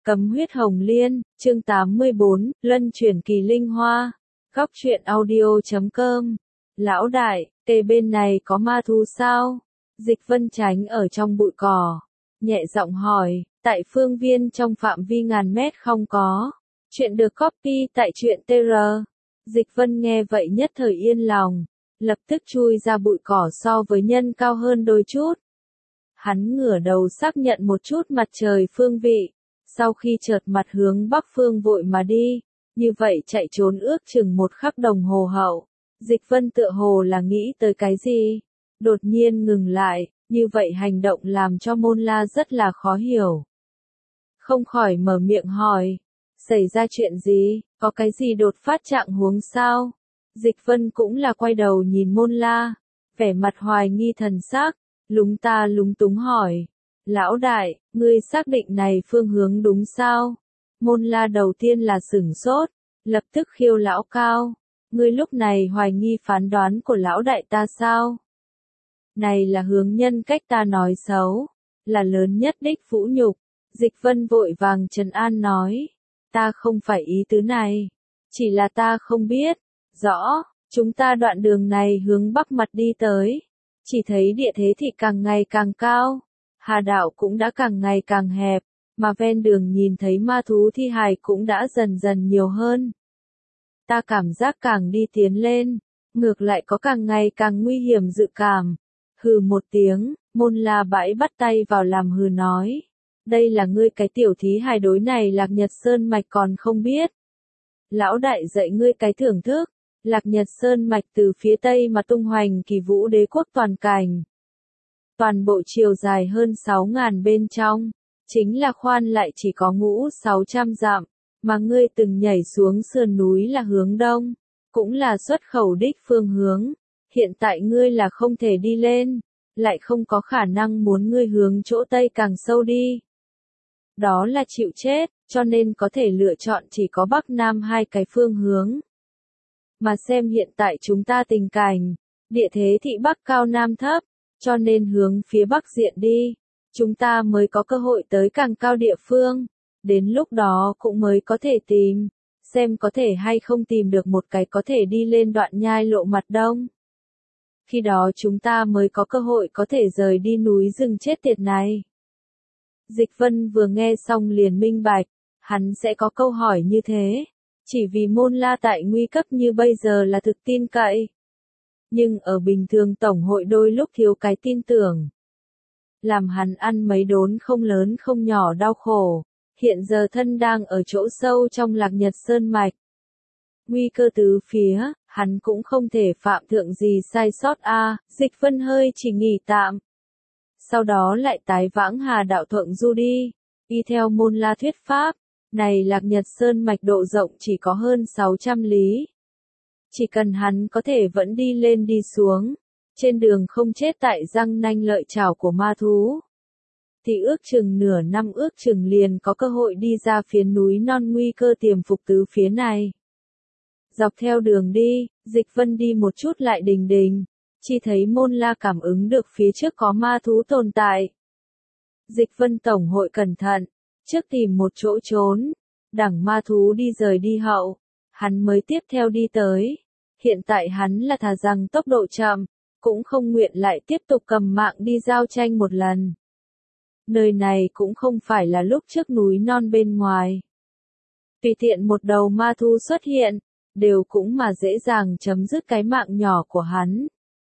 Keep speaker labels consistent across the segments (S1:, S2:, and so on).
S1: Cấm huyết hồng liên, chương 84, luân chuyển kỳ linh hoa. Góc truyện audio.com. Lão đại, kề bên này có ma thú sao? Dịch Vân tránh ở trong bụi cỏ, nhẹ giọng hỏi, tại phương viên trong phạm vi ngàn mét không có. Chuyện được copy tại truyện TR. Dịch Vân nghe vậy nhất thời yên lòng, lập tức chui ra bụi cỏ so với nhân cao hơn đôi chút. Hắn ngửa đầu xác nhận một chút mặt trời phương vị, sau khi chợt mặt hướng bắc phương vội mà đi, như vậy chạy trốn ước chừng một khắc đồng hồ hậu. Dịch Vân tựa hồ là nghĩ tới cái gì, đột nhiên ngừng lại, như vậy hành động làm cho Môn La rất là khó hiểu. Không khỏi mở miệng hỏi, xảy ra chuyện gì, có cái gì đột phát trạng huống sao? Dịch Vân cũng là quay đầu nhìn Môn La, vẻ mặt hoài nghi thần sắc, lúng ta lúng túng hỏi, lão đại, ngươi xác định này phương hướng đúng sao? Môn La đầu tiên là sửng sốt, lập tức khiêu lão cao, ngươi lúc này hoài nghi phán đoán của lão đại ta sao? Này là hướng nhân cách ta nói xấu, là lớn nhất đích vũ nhục. Dịch Vân vội vàng trấn an nói, ta không phải ý tứ này, chỉ là ta không biết rõ, chúng ta đoạn đường này hướng bắc mặt đi tới, chỉ thấy địa thế thì càng ngày càng cao, hà đạo cũng đã càng ngày càng hẹp, mà ven đường nhìn thấy ma thú thi hài cũng đã dần dần nhiều hơn. Ta cảm giác càng đi tiến lên, ngược lại có càng ngày càng nguy hiểm dự cảm. Hừ một tiếng, Môn La bãi bắt tay vào làm hừ nói, đây là ngươi cái tiểu thí hài đối này Lạc Nhật Sơn Mạch còn không biết. Lão đại dạy ngươi cái thưởng thức, Lạc Nhật Sơn Mạch từ phía tây mà tung hoành kỳ vũ đế quốc toàn cảnh. Toàn bộ chiều dài hơn 6.000 bên trong, chính là khoan lại chỉ có ngũ 600 dặm, mà ngươi từng nhảy xuống sườn núi là hướng đông, cũng là xuất khẩu đích phương hướng. Hiện tại ngươi là không thể đi lên, lại không có khả năng muốn ngươi hướng chỗ tây càng sâu đi. Đó là chịu chết, cho nên có thể lựa chọn chỉ có bắc nam hai cái phương hướng. Mà xem hiện tại chúng ta tình cảnh, địa thế thị bắc cao nam thấp, cho nên hướng phía bắc diện đi, chúng ta mới có cơ hội tới càng cao địa phương. Đến lúc đó cũng mới có thể tìm, xem có thể hay không tìm được một cái có thể đi lên đoạn nhai lộ mặt đông. Khi đó chúng ta mới có cơ hội có thể rời đi núi rừng chết tiệt này. Dịch Vân vừa nghe xong liền minh bạch, hắn sẽ có câu hỏi như thế, chỉ vì Môn La tại nguy cấp như bây giờ là thực tin cậy. Nhưng ở bình thường tổng hội đôi lúc thiếu cái tin tưởng, làm hắn ăn mấy đốn không lớn không nhỏ đau khổ, hiện giờ thân đang ở chỗ sâu trong Lạc Nhật Sơn Mạch. Nguy cơ tứ phía, hắn cũng không thể phạm thượng gì sai sót a. Dịch Vân hơi chỉ nghỉ tạm, sau đó lại tái vãng hà đạo thuận du đi. Y theo Môn La thuyết pháp, này Lạc Nhật Sơn Mạch độ rộng chỉ có hơn 600 lý. Chỉ cần hắn có thể vẫn đi lên đi xuống, trên đường không chết tại răng nanh lợi chảo của ma thú, thì ước chừng nửa năm ước chừng liền có cơ hội đi ra phía núi non nguy cơ tiềm phục tứ phía này. Dọc theo đường đi, Dịch Vân đi một chút lại đình đình, chỉ thấy Môn La cảm ứng được phía trước có ma thú tồn tại. Dịch Vân tổng hội cẩn thận, trước tìm một chỗ trốn, đẳng ma thú đi rời đi hậu, hắn mới tiếp theo đi tới. Hiện tại hắn là thà rằng tốc độ chậm, cũng không nguyện lại tiếp tục cầm mạng đi giao tranh một lần. Nơi này cũng không phải là lúc trước núi non bên ngoài. Tùy tiện một đầu ma thú xuất hiện, đều cũng mà dễ dàng chấm dứt cái mạng nhỏ của hắn.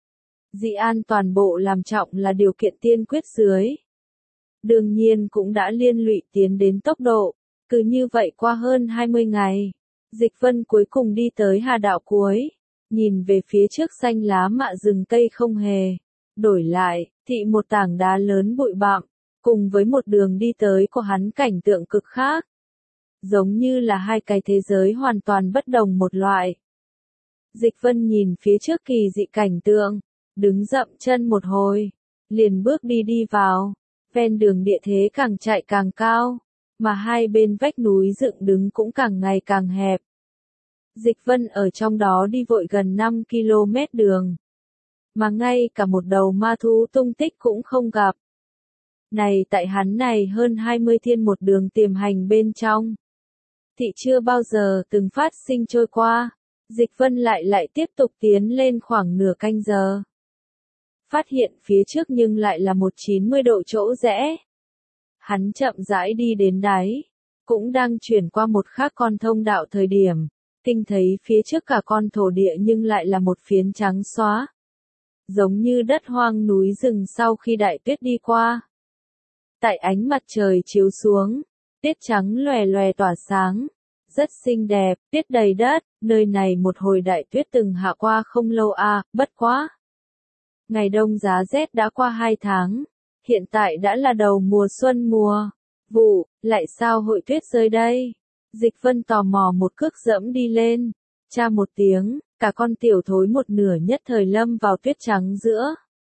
S1: Dị an toàn bộ làm trọng là điều kiện tiên quyết dưới. Đương nhiên cũng đã liên lụy tiến đến tốc độ, cứ như vậy qua hơn 20 ngày. Dịch Vân cuối cùng đi tới hà đạo cuối, nhìn về phía trước xanh lá mạ rừng cây không hề đổi lại, thị một tảng đá lớn bụi bặm, cùng với một đường đi tới của hắn cảnh tượng cực khác. Giống như là hai cái thế giới hoàn toàn bất đồng một loại. Dịch Vân nhìn phía trước kỳ dị cảnh tượng, đứng dậm chân một hồi, liền bước đi vào, ven đường địa thế càng chạy càng cao, mà hai bên vách núi dựng đứng cũng càng ngày càng hẹp. Dịch Vân ở trong đó đi vội gần 5 km đường, mà ngay cả một đầu ma thú tung tích cũng không gặp. Này tại hắn này hơn 20 thiên một đường tiềm hành bên trong. Thị chưa bao giờ từng phát sinh trôi qua. Dịch Vân lại tiếp tục tiến lên khoảng nửa canh giờ. Phát hiện phía trước nhưng lại là một 90 độ chỗ rẽ. Hắn chậm rãi đi đến đáy. Cũng đang chuyển qua một khác con thông đạo thời điểm. Kinh thấy phía trước cả con thổ địa nhưng lại là một phiến trắng xóa. Giống như đất hoang núi rừng sau khi đại tuyết đi qua. Tại ánh mặt trời chiếu xuống, tuyết trắng lòe lòe tỏa sáng. Rất xinh đẹp, tuyết đầy đất, nơi này một hồi đại tuyết từng hạ qua không lâu bất quá. Ngày đông giá rét đã qua 2 tháng, hiện tại đã là đầu mùa xuân mùa vụ, lại sao hội tuyết rơi đây? Dịch Vân tò mò một cước dẫm đi lên, cha một tiếng, cả con tiểu thối một nửa nhất thời lâm vào tuyết trắng giữa.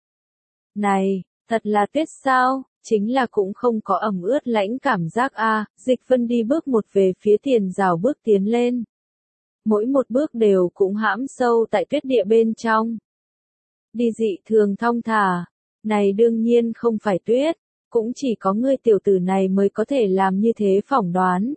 S1: Này, thật là tuyết sao? Chính là cũng không có ẩm ướt lãnh cảm giác Dịch Vân đi bước một về phía tiền rào bước tiến lên. Mỗi một bước đều cũng hãm sâu tại tuyết địa bên trong. Đi dị thường thong thả, này đương nhiên không phải tuyết, cũng chỉ có ngươi tiểu tử này mới có thể làm như thế phỏng đoán.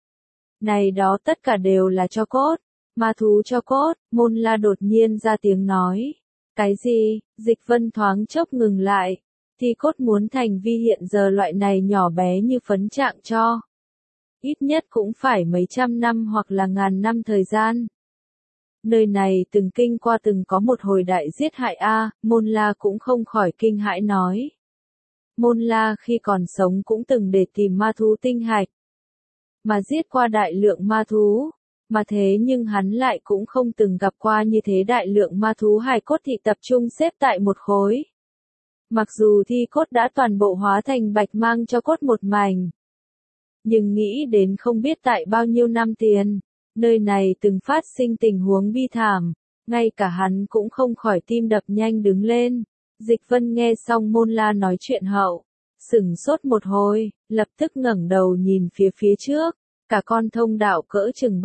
S1: Này đó tất cả đều là cho cốt, ma thú cho cốt, Môn La đột nhiên ra tiếng nói. Cái gì? Dịch Vân thoáng chốc ngừng lại. Thi cốt muốn thành vi hiện giờ loại này nhỏ bé như phấn trạng cho. Ít nhất cũng phải mấy trăm năm hoặc là ngàn năm thời gian. Nơi này từng kinh qua từng có một hồi đại giết hại Môn La cũng không khỏi kinh hãi nói. Môn La khi còn sống cũng từng để tìm ma thú tinh hạch. Mà giết qua đại lượng ma thú. Mà thế nhưng hắn lại cũng không từng gặp qua như thế đại lượng ma thú hài cốt thị tập trung xếp tại một khối. Mặc dù thi cốt đã toàn bộ hóa thành bạch mang cho cốt một mảnh. Nhưng nghĩ đến không biết tại bao nhiêu năm tiền, nơi này từng phát sinh tình huống bi thảm, ngay cả hắn cũng không khỏi tim đập nhanh đứng lên. Dịch Vân nghe xong Môn La nói chuyện hậu, sửng sốt một hồi, lập tức ngẩng đầu nhìn phía trước, cả con thông đạo cỡ chừng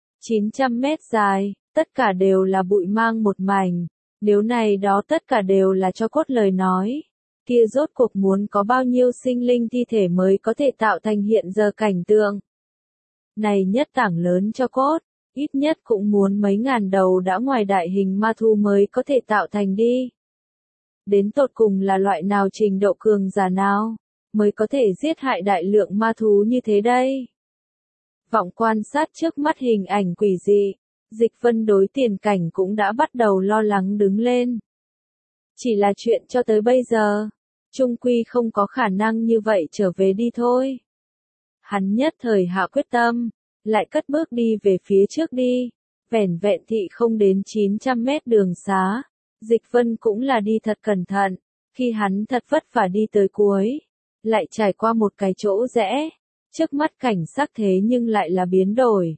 S1: 900 mét dài, tất cả đều là bụi mang một mảnh. Nếu này đó tất cả đều là cho cốt lời nói, kia rốt cuộc muốn có bao nhiêu sinh linh thi thể mới có thể tạo thành hiện giờ cảnh tượng. Này nhất tảng lớn cho cốt, ít nhất cũng muốn mấy ngàn đầu đã ngoài đại hình ma thú mới có thể tạo thành đi. Đến tột cùng là loại nào trình độ cường giả nào, mới có thể giết hại đại lượng ma thú như thế đây? Vọng quan sát trước mắt hình ảnh quỷ dị. Dịch Vân đối tiền cảnh cũng đã bắt đầu lo lắng đứng lên. Chỉ là chuyện cho tới bây giờ, chung quy không có khả năng như vậy trở về đi thôi. Hắn nhất thời hạ quyết tâm, lại cất bước đi về phía trước đi. Vẻn vẹn thị không đến 900 mét đường xá. Dịch Vân cũng là đi thật cẩn thận, khi hắn thật vất vả đi tới cuối, lại trải qua một cái chỗ rẽ. Trước mắt cảnh sắc thế nhưng lại là biến đổi.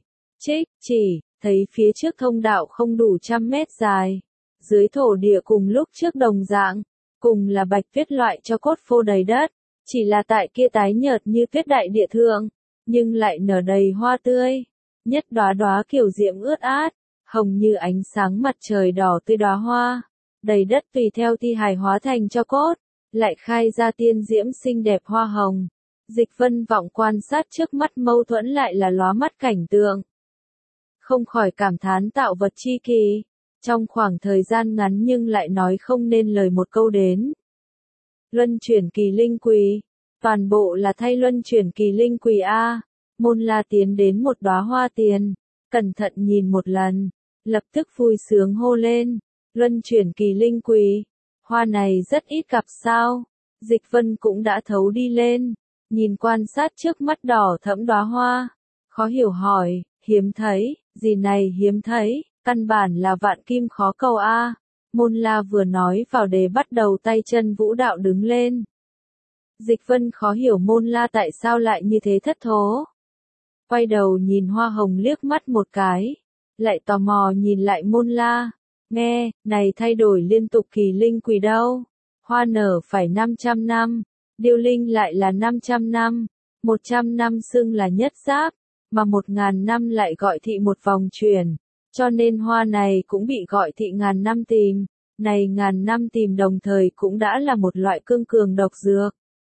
S1: Chỉ thấy phía trước thông đạo không đủ 100 mét dài. Dưới thổ địa cùng lúc trước đồng dạng, cùng là bạch tuyết loại cho cốt phô đầy đất. Chỉ là tại kia tái nhợt như tuyết đại địa thượng, nhưng lại nở đầy hoa tươi. Nhất đóa đóa kiểu diễm ướt át, hồng như ánh sáng mặt trời đỏ tươi đóa hoa. Đầy đất tùy theo thi hài hóa thành cho cốt, lại khai ra tiên diễm xinh đẹp hoa hồng. Dịch Vân vọng quan sát trước mắt mâu thuẫn lại là lóa mắt cảnh tượng. Không khỏi cảm thán tạo vật chi kỳ, trong khoảng thời gian ngắn nhưng lại nói không nên lời một câu đến. Luân chuyển kỳ linh quỳ, toàn bộ là thay luân chuyển kỳ linh quỳ Môn La tiến đến một đóa hoa tiền, cẩn thận nhìn một lần, lập tức vui sướng hô lên, luân chuyển kỳ linh quỳ, hoa này rất ít gặp sao? Dịch Vân cũng đã thấu đi lên, nhìn quan sát trước mắt đỏ thẫm đóa hoa, khó hiểu hỏi, hiếm thấy, gì này hiếm thấy, căn bản là vạn kim khó cầu Môn La vừa nói vào đề bắt đầu tay chân vũ đạo đứng lên. Dịch Vân khó hiểu Môn La tại sao lại như thế thất thố. Quay đầu nhìn hoa hồng liếc mắt một cái, lại tò mò nhìn lại Môn La, nghe, này thay đổi liên tục kỳ linh quỳ đâu, hoa nở phải 500 năm, điêu linh lại là 500 năm, 100 năm xưng là nhất giáp, mà 1000 năm lại gọi thị một vòng chuyển, cho nên hoa này cũng bị gọi thị ngàn năm tìm, này ngàn năm tìm đồng thời cũng đã là một loại cương cường độc dược.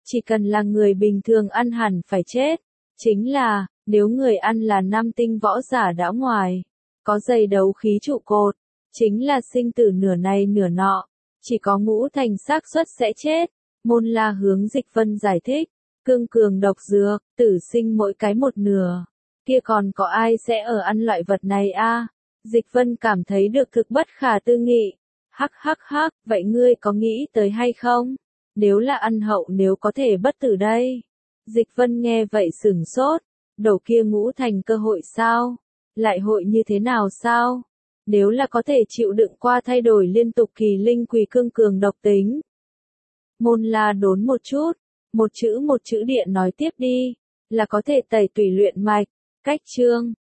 S1: Chỉ cần là người bình thường ăn hẳn phải chết. Chính là, nếu người ăn là nam tinh võ giả đã ngoài, có dày đấu khí trụ cột, chính là sinh tử nửa này nửa nọ, chỉ có ngũ thành xác suất sẽ chết. Môn La hướng Dịch Vân giải thích, cương cường độc dược, tử sinh mỗi cái một nửa, kia còn có ai sẽ ở ăn loại vật này a? Dịch Vân cảm thấy được thực bất khả tư nghị. Hắc hắc hắc, vậy ngươi có nghĩ tới hay không? Nếu là ăn hậu nếu có thể bất tử đây. Dịch Vân nghe vậy sửng sốt, đầu kia ngũ thành cơ hội sao? Lại hội như thế nào sao? Nếu là có thể chịu đựng qua thay đổi liên tục kỳ linh quỷ cương cường độc tính. Môn La đốn một chữ điện nói tiếp đi, là có thể tẩy tùy luyện mạch, cách chương.